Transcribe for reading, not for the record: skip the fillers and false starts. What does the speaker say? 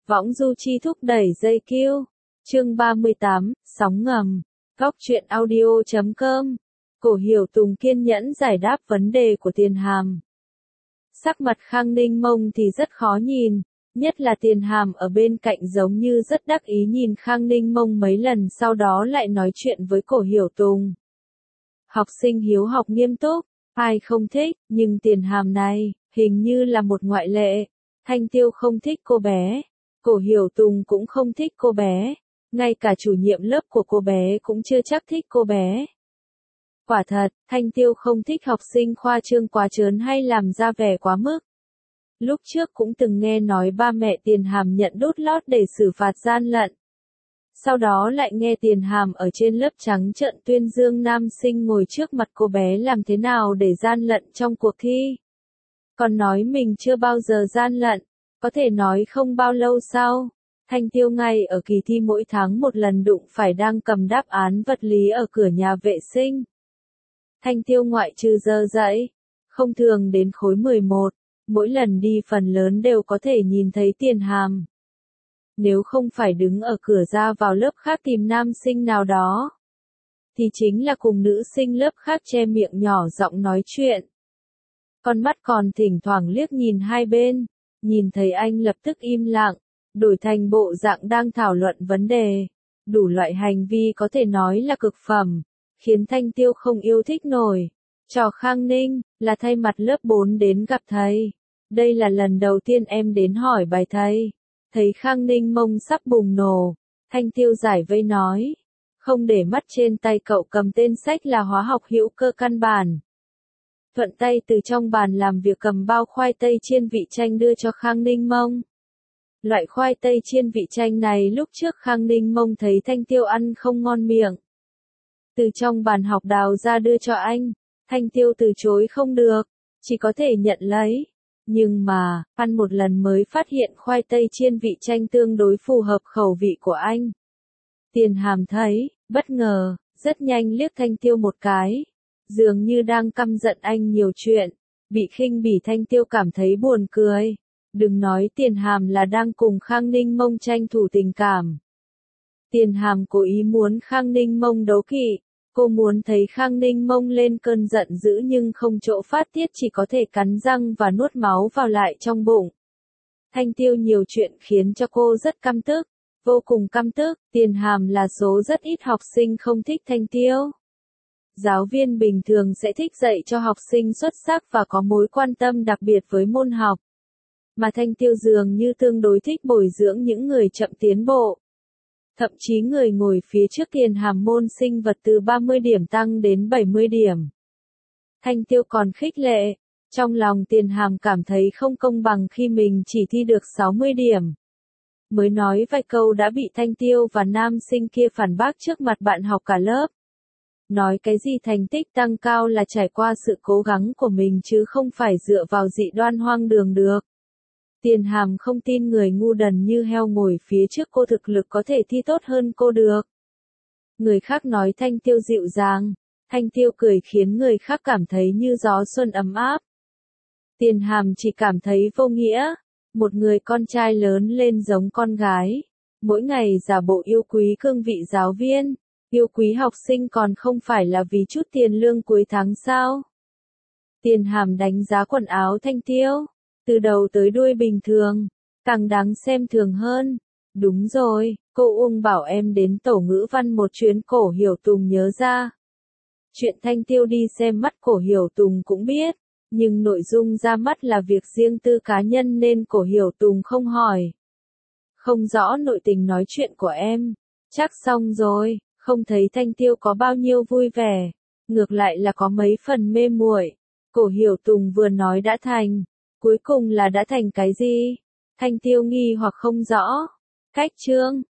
Võng du chi thúc đẩy dây kiêu. Chương 38, sóng ngầm. Góc truyện audio.com. Cổ Hiểu Tùng kiên nhẫn giải đáp vấn đề của Tiền Hàm. Sắc mặt Khang Ninh Mông thì rất khó nhìn, nhất là Tiền Hàm ở bên cạnh giống như rất đắc ý nhìn Khang Ninh Mông mấy lần, sau đó lại nói chuyện với Cổ Hiểu Tùng. Học sinh hiếu học nghiêm túc, ai không thích, nhưng Tiền Hàm này, hình như là một ngoại lệ. Thanh Tiêu không thích cô bé, Cổ Hiểu Tùng cũng không thích cô bé, ngay cả chủ nhiệm lớp của cô bé cũng chưa chắc thích cô bé. Quả thật, Thanh Tiêu không thích học sinh khoa trương quá trớn hay làm ra vẻ quá mức. Lúc trước cũng từng nghe nói ba mẹ Tiền Hàm nhận đút lót để xử phạt gian lận. Sau đó lại nghe Tiền Hàm ở trên lớp trắng trợn tuyên dương nam sinh ngồi trước mặt cô bé làm thế nào để gian lận trong cuộc thi. Còn nói mình chưa bao giờ gian lận, có thể nói không bao lâu sau. Thanh Tiêu ngay ở kỳ thi mỗi tháng một lần đụng phải đang cầm đáp án vật lý ở cửa nhà vệ sinh. Thanh Tiêu ngoại trừ giờ dạy, không thường đến khối 11, mỗi lần đi phần lớn đều có thể nhìn thấy Tiền Hàm. Nếu không phải đứng ở cửa ra vào lớp khác tìm nam sinh nào đó, thì chính là cùng nữ sinh lớp khác che miệng nhỏ giọng nói chuyện. Con mắt còn thỉnh thoảng liếc nhìn hai bên, nhìn thấy anh lập tức im lặng, đổi thành bộ dạng đang thảo luận vấn đề. Đủ loại hành vi có thể nói là cực phẩm, khiến Thanh Tiêu không yêu thích nổi. Trò Khang Ninh, là thay mặt lớp 4 đến gặp thầy. Đây là lần đầu tiên em đến hỏi bài thầy. Thấy Khang Ninh Mông sắp bùng nổ, Thanh Tiêu giải vây nói. Không để mắt trên tay cậu cầm tên sách là hóa học hữu cơ căn bản. Thuận tay từ trong bàn làm việc cầm bao khoai tây chiên vị chanh đưa cho Khang Ninh Mông. Loại khoai tây chiên vị chanh này lúc trước Khang Ninh Mông thấy Thanh Tiêu ăn không ngon miệng. Từ trong bàn học đào ra đưa cho anh, Thanh Tiêu từ chối không được, chỉ có thể nhận lấy. Nhưng mà, ăn một lần mới phát hiện khoai tây chiên vị chanh tương đối phù hợp khẩu vị của anh. Tiền Hàm thấy, bất ngờ, rất nhanh liếc Thanh Tiêu một cái. Dường như đang căm giận anh nhiều chuyện, bị khinh bỉ. Thanh Tiêu cảm thấy buồn cười. Đừng nói Tiền Hàm là đang cùng Khang Ninh Mông tranh thủ tình cảm. Tiền Hàm cố ý muốn Khang Ninh Mông đấu kỵ. Cô muốn thấy Khang Ninh Mông lên cơn giận dữ nhưng không chỗ phát tiết, chỉ có thể cắn răng và nuốt máu vào lại trong bụng. Thanh Tiêu nhiều chuyện khiến cho cô rất căm tức, vô cùng căm tức. Tiền Hàm là số rất ít học sinh không thích Thanh Tiêu. Giáo viên bình thường sẽ thích dạy cho học sinh xuất sắc và có mối quan tâm đặc biệt với môn học. Mà Thanh Tiêu dường như tương đối thích bồi dưỡng những người chậm tiến bộ. Thậm chí người ngồi phía trước Tiền Hàm môn sinh vật từ 30 điểm tăng đến 70 điểm. Thanh Tiêu còn khích lệ. Trong lòng Tiền Hàm cảm thấy không công bằng khi mình chỉ thi được 60 điểm. Mới nói vài câu đã bị Thanh Tiêu và nam sinh kia phản bác trước mặt bạn học cả lớp. Nói cái gì thành tích tăng cao là trải qua sự cố gắng của mình chứ không phải dựa vào dị đoan hoang đường được. Tiền Hàm không tin người ngu đần như heo ngồi phía trước cô thực lực có thể thi tốt hơn cô được. Người khác nói Thanh Tiêu dịu dàng, Thanh Tiêu cười khiến người khác cảm thấy như gió xuân ấm áp. Tiền Hàm chỉ cảm thấy vô nghĩa, một người con trai lớn lên giống con gái, mỗi ngày giả bộ yêu quý cương vị giáo viên, yêu quý học sinh còn không phải là vì chút tiền lương cuối tháng sao? Tiền Hàm đánh giá quần áo Thanh Tiêu. Từ đầu tới đuôi bình thường, càng đáng xem thường hơn. Đúng rồi, cô Uông bảo em đến tổ ngữ văn một chuyến. Cổ Hiểu Tùng nhớ ra. Chuyện Thanh Tiêu đi xem mắt Cổ Hiểu Tùng cũng biết, nhưng nội dung ra mắt là việc riêng tư cá nhân nên Cổ Hiểu Tùng không hỏi. Không rõ nội tình nói chuyện của em, chắc xong rồi, không thấy Thanh Tiêu có bao nhiêu vui vẻ, ngược lại là có mấy phần mê muội. Cổ Hiểu Tùng vừa nói đã thành. Cuối cùng là đã thành cái gì? Thanh Tiêu nghi hoặc không rõ. Cách chương